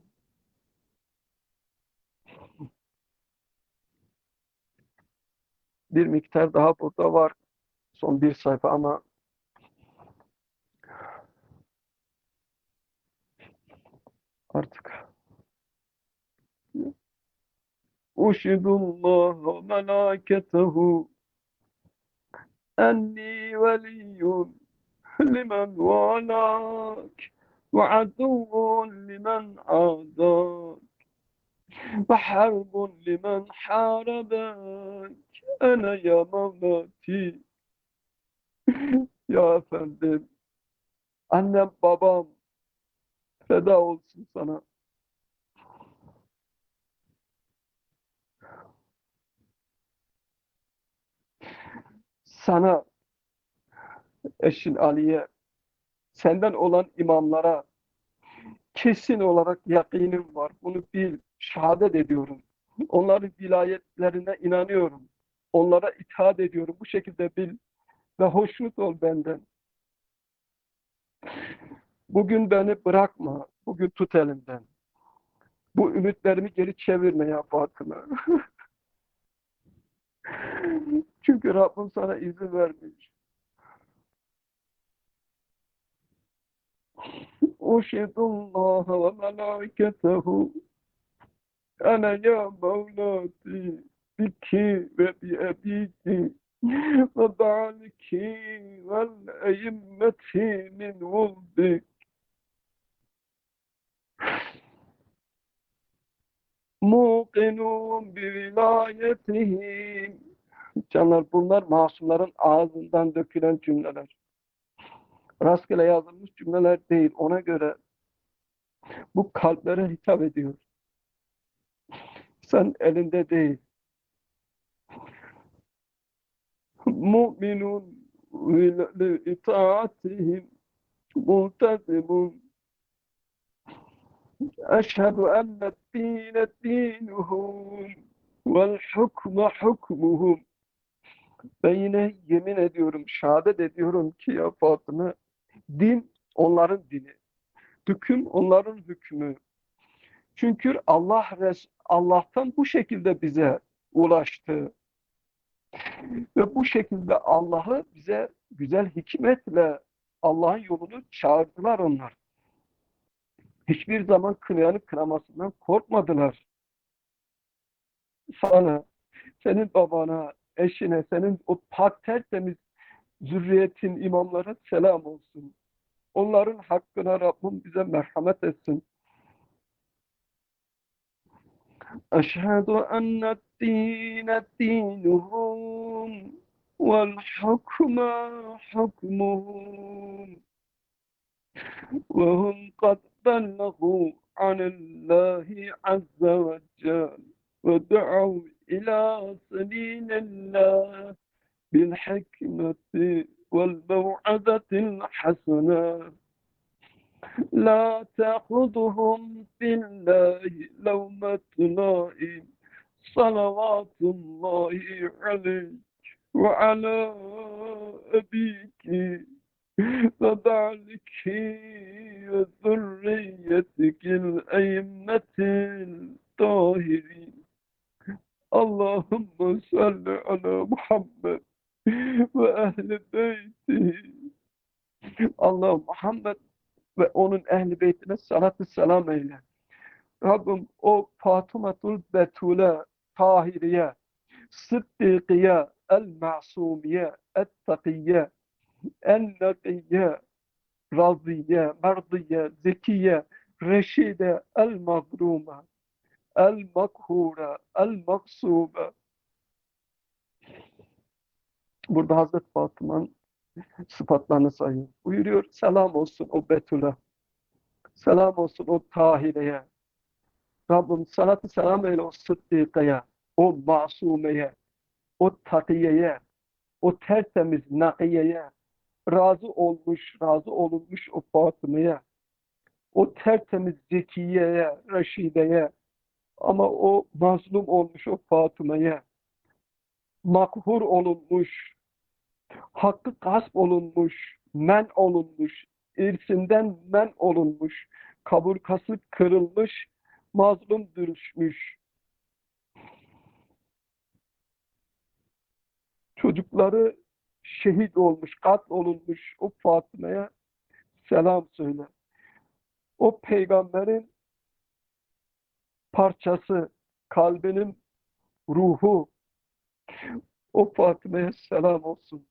Bir miktar daha burada var. Son bir sayfa ama artık. Uşidullah ve melâketehu enni veliyyun limen valak ve aduvun limen adak ve harbun limen harabak. Ene ya Mevlati. Ya efendim, annem babam feda olsun sana. Sana, eşin Ali'ye, senden olan imamlara kesin olarak yakinim var. Bunu bil, şehadet ediyorum. Onların vilayetlerine inanıyorum. Onlara itaat ediyorum. Bu şekilde bil ve hoşnut ol benden. Bugün beni bırakma. Bugün tut elimden. Bu ümitlerimi geri çevirme ya Fatıma. Çünkü Rabbim sana izin vermiş. Uşidullaha ve melâiketehu ene ya Mevlati biki ve bi ebiki ve ba'liki vel eyyemmeti min vuldik muqinun bi vilayetihim. Canlar, bunlar masumların ağzından dökülen cümleler. Rastgele yazılmış cümleler değil. Ona göre bu kalplere hitap ediyor. Sen elinde değil. Mu'minun li itaatihim multazibun. Eşhedü enne dîne dînuhum vel hukme hukmuhum. Ben yine yemin ediyorum, şehadet ediyorum ki ya Fatıma, din onların dini. Hüküm onların hükmü. Çünkü Allah Allah'tan bu şekilde bize ulaştı. Ve bu şekilde Allah'ı bize güzel hikmetle Allah'ın yolunu çağırdılar onlar. Hiçbir zaman kınayanın kınamasından korkmadılar. Sana, senin babana, eşine, senin o pak tertemiz zürriyetin, imamlara selam olsun. Onların hakkına Rabbim bize merhamet etsin. Eşhedü enne dîne dînuhum vel hukme hukmuhum ve hum kad bellehu anillahi azze ve cel ve du'u ila sebilillah bil hikmeti والموعظة الحسنة لا تأخذهم في الله لومة لائم صلوات الله عليك وعلى أبيك وبعلك وذريتك الأئمة الطاهرين اللهم صل على محمد وأهل بيته. Allah Muhammed ve onun ehli beytine salatü selam eyle. Rabbim o Fatımatul Betule, Tahiriye, Sıddıkiye, El-Ma'sumiye, Et-Takiye, En-Nakiye, Raziye, Merdiye, Zekiye, Reşide, El-Mazlume, El-Makhure, El-Maksume. Burada Hazreti Fatıma'nın sıfatlarını sayıyor. Buyuruyor, selam olsun o Betül'e, selam olsun o Tahire'ye. Rabbim salatü selam eyle o Sıddıka'ya, o Masume'ye, o Takiye'ye, o tertemiz Nakiye'ye, razı olmuş, razı olunmuş o Fatıma'ya, o tertemiz Zekiye'ye, Reşide'ye, ama o mazlum olmuş o Fatıma'ya, makhur olunmuş, hakkı gasp olunmuş, men olunmuş, irsinden men olunmuş, kaburgası kırılmış, mazlum düşmüş, çocukları şehit olmuş, katl olunmuş o Fatıma'ya selam söyle. O peygamberin parçası, kalbinin ruhu, o Fatıma'ya selam olsun.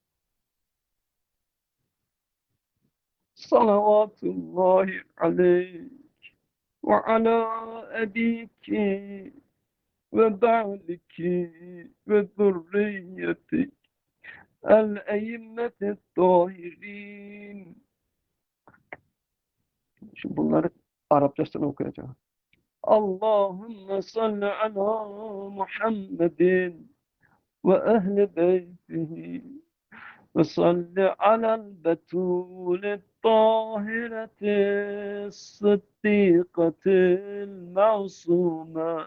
Salavatullahi aleyh ve ala ebiki ve ba'liki ve zürriyetik el-eyyimmetit tahirin. Şimdi bunları Arapçasını okuyacağım. Allahümme salli ala Muhammedin ve ehli beytihi ve salli alel betûl الطاهرة الصديقة المعصومة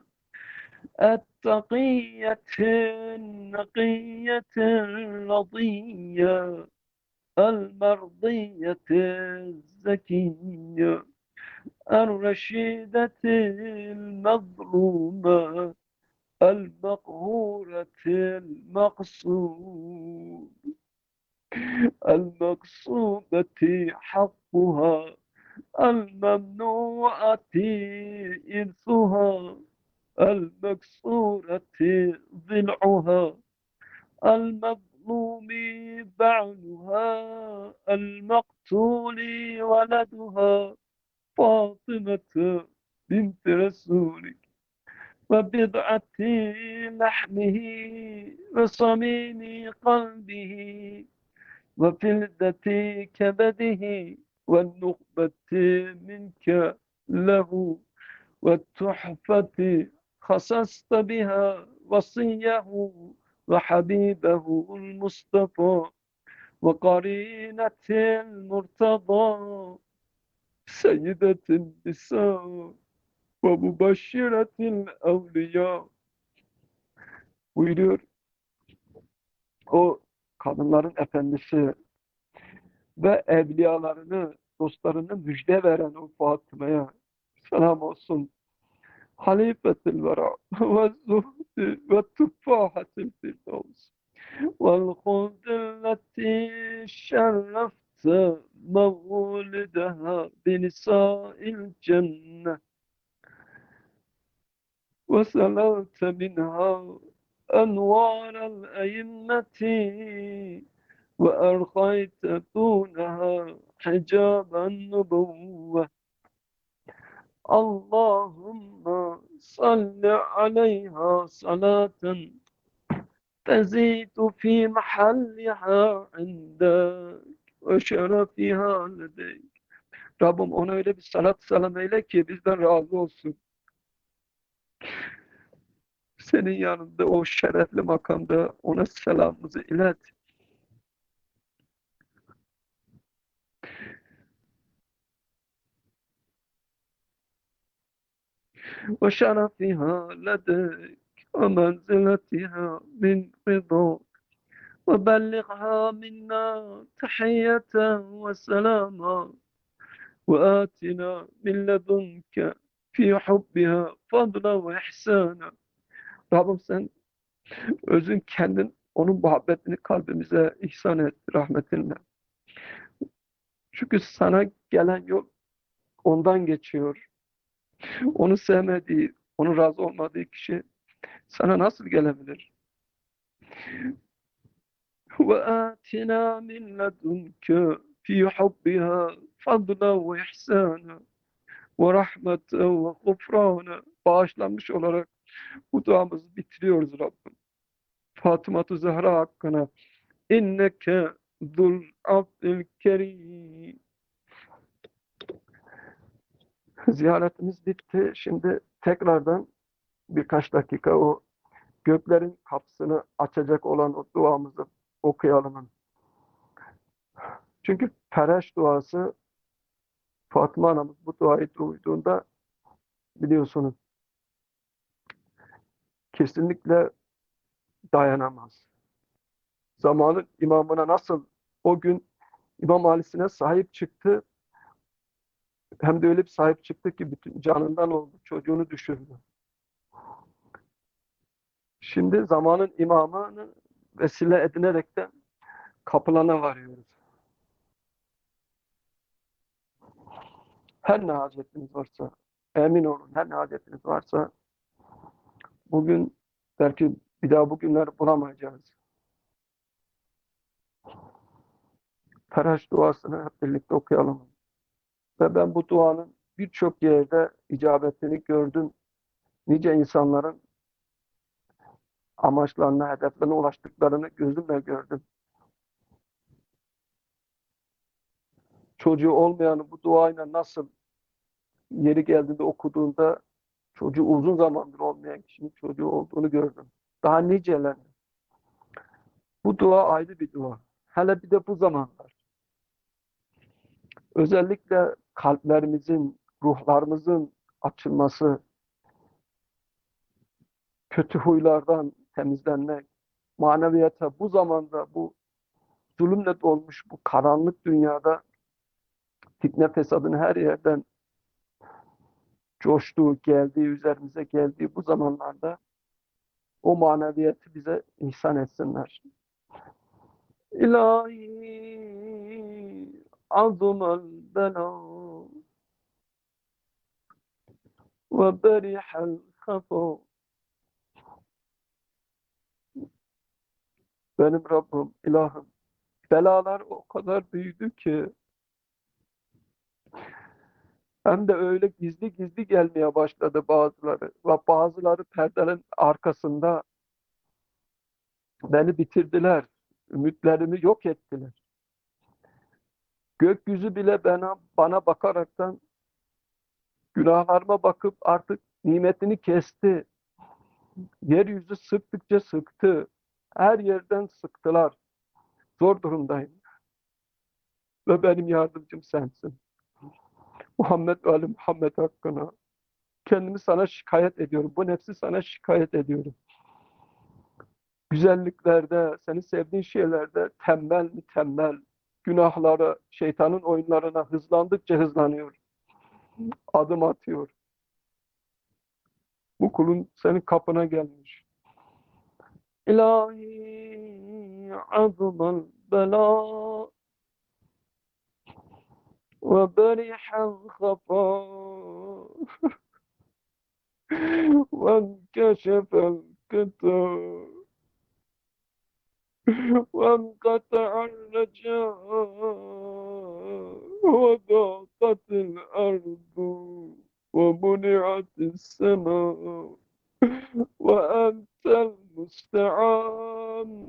التقية النقية الرضية المرضية الزكية الرشيدة المظلومة المقهورة المقصود المقصودة حقها الممنوعة إرثها المكسورة ضلعها المظلوم بعلها المقتول ولدها فاطمة بنت رسولك وبضعة لحمه وصميم قلبه وفلدة كبده والنخبة منك له والتحفة خصصت بها وصيه وحبيبه المصطفى وقرينة المرتضى سيدة النساء ومبشرة الأولياء. Buyuruyor o kadınların efendisi ve evliyalarını, dostlarını müjde veren o Fatıma'ya selam olsun. Halifetil vera ve zuhdi ve tuffahatil firdevs vel huldilleti şerrefte mevlideha binisâil cennet ve selâte minha أنوار الأئمة وأرخيت دونها حجاب النبوة اللهم صل عليها صلاة تزيد في محلها عندك وشرفها لديك. Rabbim ona öyle bir salat selam eyle ki bizden razı olsun. Senin yanında o şerefli makamda ona selamımızı ilet. وشرفها لديك ومنزلتها من رضاك وبلغها منا تحية وسلاما وآتنا من لدنك في حبها fadla ve ihsana. Rabbim sen özün kendin onun muhabbetini kalbimize ihsan et rahmetinle. Çünkü sana gelen yol ondan geçiyor. Onu sevmediği, onu razı olmadığı kişi sana nasıl gelebilir? Ve atina min ledunke fi hubbiha fadla ve ihsana ve rahmeten ve gufrana. Bağışlanmış olarak bu duamızı bitiriyoruz Rabbim. Fatıma-tı Zehra hakkına inneke zul afil kerim. Ziyaretimiz bitti. Şimdi tekrardan birkaç dakika o göklerin kapısını açacak olan o duamızı okuyalım. Çünkü Fereş duası, Fatıma anamız bu duayı duyduğunda biliyorsunuz kesinlikle dayanamaz. Zamanın imamına nasıl o gün İmam Ali'sine sahip çıktı, hem de öyle bir sahip çıktı ki bütün canından oldu, çocuğunu düşürdü. Şimdi zamanın imamını vesile edinerek de kapılarına varıyoruz. Her ne hacetiniz varsa, emin olun her ne hacetiniz varsa bugün belki bir daha bugünler bulamayacağız. Feraş duasını hep birlikte okuyalım. Ve ben bu duanın birçok yerde icabetini gördüm. Nice insanların amaçlarına, hedeflerine ulaştıklarını gözümle gördüm. Çocuğu olmayanı bu duayla nasıl yeri geldiğinde okuduğunda çocuğu uzun zamandır olmayan kişinin çocuğu olduğunu gördüm. Daha niceler. Bu dua ayrı bir dua. Hele bir de bu zamanlar. Özellikle kalplerimizin, ruhlarımızın açılması, kötü huylardan temizlenmek, maneviyata bu zamanda, bu zulümle dolmuş bu karanlık dünyada fitne fesadın her yerden coştuğu, geldiği, üzerimize geldiği bu zamanlarda o maneviyatı bize ihsan etsinler. İlahi azumel bela ve berihel hafa. Benim Rabbim, ilahım, belalar o kadar büyüdü ki hem de öyle gizli gizli gelmeye başladı bazıları. Ve bazıları perdelerin arkasında beni bitirdiler. Ümitlerimi yok ettiler. Gökyüzü bile bana, bana bakaraktan günahlarıma bakıp artık nimetini kesti. Yeryüzü sıktıkça sıktı. Her yerden sıktılar. Zor durumdayım. Ve benim yardımcım sensin. Muhammed ve Ali Muhammed hakkına kendimi sana şikayet ediyorum. Bu nefsi sana şikayet ediyorum. Güzelliklerde, seni sevdiğin şeylerde tembel mi tembel, günahlara, şeytanın oyunlarına hızlandıkça hızlanıyor. Adım atıyor. Bu kulun senin kapına gelmiş. İlahi azmal bela ve berihel hafa ve enkeşefel kıta وانقطع الرجاء وضاقت الأرض ومنعت السماء وأنت المستعان.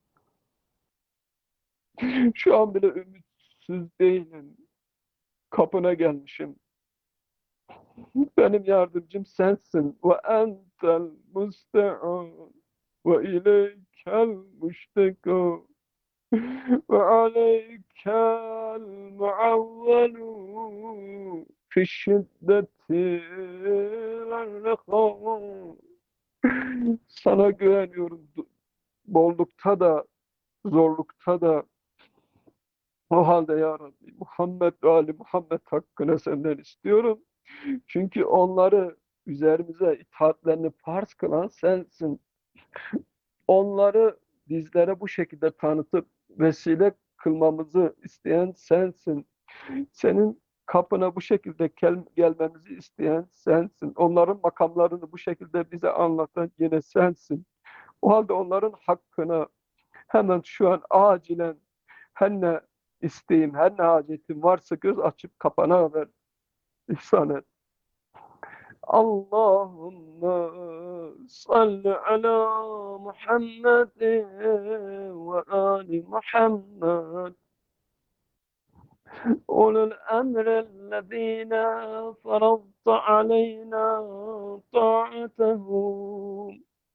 Şu an bile ümitsiz değilim. Kapına gelmişim. Benim yardımcım sensin. Ve entel musta'an ve ileykel müştekâ ve aleykel muavvelu في الشدة والرخاء. Sana güveniyorum. Bollukta da, zorlukta da. O halde ya Rabbi, Muhammed ve Ali Muhammed hakkında senden istiyorum. Çünkü onları üzerimize itaatlerini farz kılan sensin. Onları bizlere bu şekilde tanıtıp vesile kılmamızı isteyen sensin. Senin kapına bu şekilde gel gelmemizi isteyen sensin. Onların makamlarını bu şekilde bize anlatan yine sensin. O halde onların hakkına hemen şu an acilen her ne isteğim, her ne hacetim varsa göz açıp kapana ver, ihsan et. Allahümme salli ala Muhammed ve ali Muhammed. أولو الأمر الذين فرضت علينا طاعتهم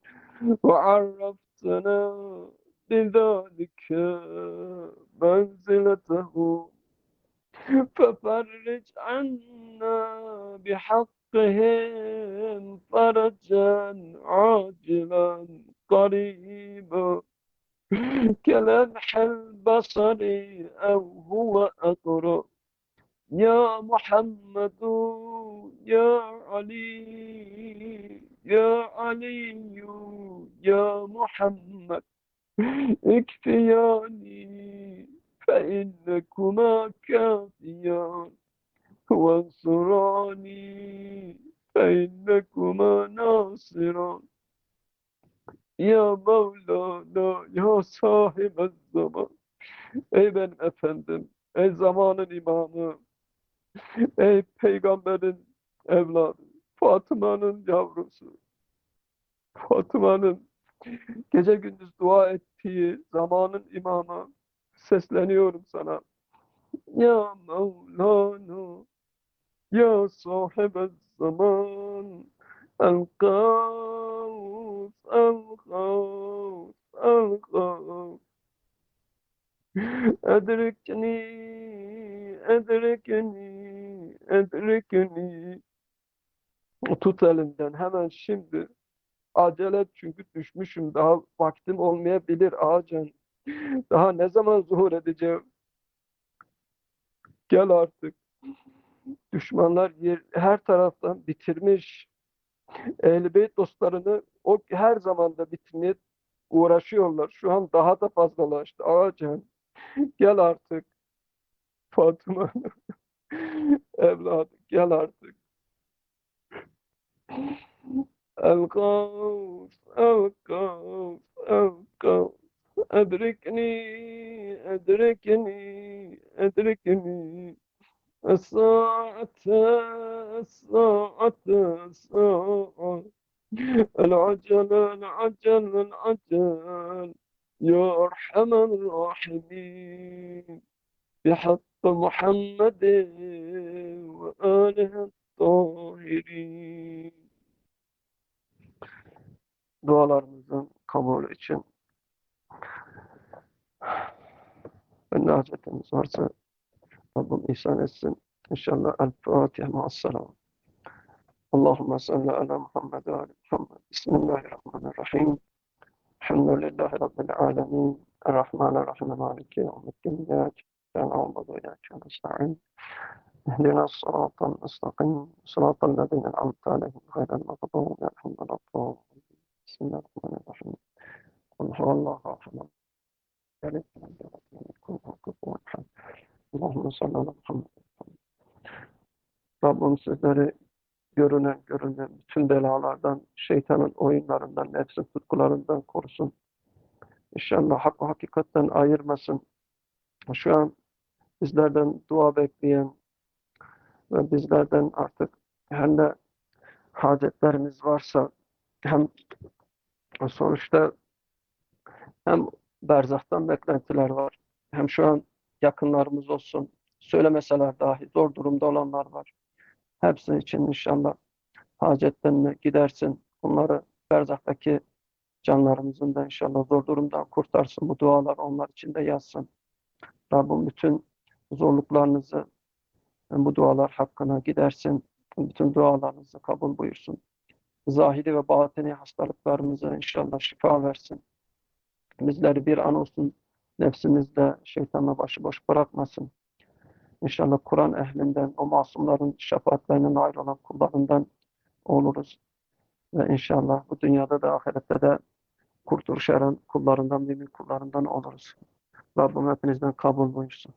وعرفتنا بذلك منزلتهم ففرج عنا بحقهم فرجا عاجلا قريبا كلمح البصر أو هو أقرب يا محمد يا علي يا علي يا محمد اكفياني فإنكما كافيان وانصراني فإنكما ناصران Ya Mevlana, ya sahib zaman. Ey benim efendim, ey zamanın imamı, ey peygamberin evladı, Fatıma'nın yavrusu, Fatıma'nın gece gündüz dua ettiği zamanın imamı, sesleniyorum sana. Ya Mevlana, ya sahib zaman. El-Gavs, El-Gavs, El-Gavs. Edrikni, edrikni, edrikni. Tut elimden hemen şimdi. Acele et çünkü düşmüşüm. Daha vaktim olmayabilir ağacan. Daha ne zaman zuhur edeceğim? Gel artık. Düşmanlar yer, her taraftan bitirmiş. Ehl-i Beyt dostlarını o her zaman da bitirmeye uğraşıyorlar. Şu an daha da fazlalaştı. Ağacan gel artık. Fatıma evladım gel artık. El-Gavs, El-Gavs, El-Gavs. Edrikni, edrikni, edrikni. الساعة الساعة الساعة العجل العجل العجل يا أرحم الراحمين بحق محمد وآله الطاهرين. Dualarımızın kabulü için ve hacetimiz varsa Rabbim ihsan etsin. İnşallah. El-Fatiha ma'as-salam. Allahümme salli ala Muhammed ve ali Muhammed. Bismillahirrahmanirrahim. Elhamdülillahi Rabbil alemin. Errahmanirrahim. Maliki yevmiddin. İyyâke na'budu ve iyyâke nesta'in. اهدنا الصراط المستقيم صراط الذين أنعمت عليهم غير المغضوب عليهم ولا الضالين. بسم الله الرحمن الرحيم. قل هو الله أحد ذلك لم يكن له كفوا أحد. Allahümme salli ala Muhammed. Rabbim sizleri görünen görünen bütün belalardan, şeytanın oyunlarından, nefsin tutkularından korusun. İnşallah hakkı hakikatten ayırmasın. Şu an bizlerden dua bekleyen ve bizlerden artık hem de hacetlerimiz varsa hem sonuçta hem berzahtan beklentiler var. Hem şu an yakınlarımız olsun. Söylemeseler dahi zor durumda olanlar var. Hepsi için inşallah hacetlerini gidersin. Bunları berzahtaki canlarımızın da inşallah zor durumdan kurtarsın. Bu dualar onlar için de yazsın. Rabbim bütün zorluklarınızı Bu dualar hakkına gidersin. Bütün dualarınızı kabul buyursun. Zahiri ve batini hastalıklarımıza inşallah şifa versin. Bizleri bir an olsun nefsimizde şeytanla başıboş bırakmasın. İnşallah Kur'an ehlinden, o masumların şefaatlerine nail olan kullarından oluruz. Ve inşallah bu dünyada da ahirette de kurtuluş eren kullarından, mümin kullarından oluruz. Rabbim hepinizden kabul buyursun.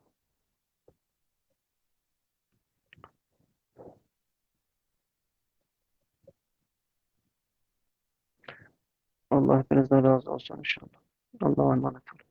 Allah hepinizden razı olsun inşallah. Allah'a emanet olun.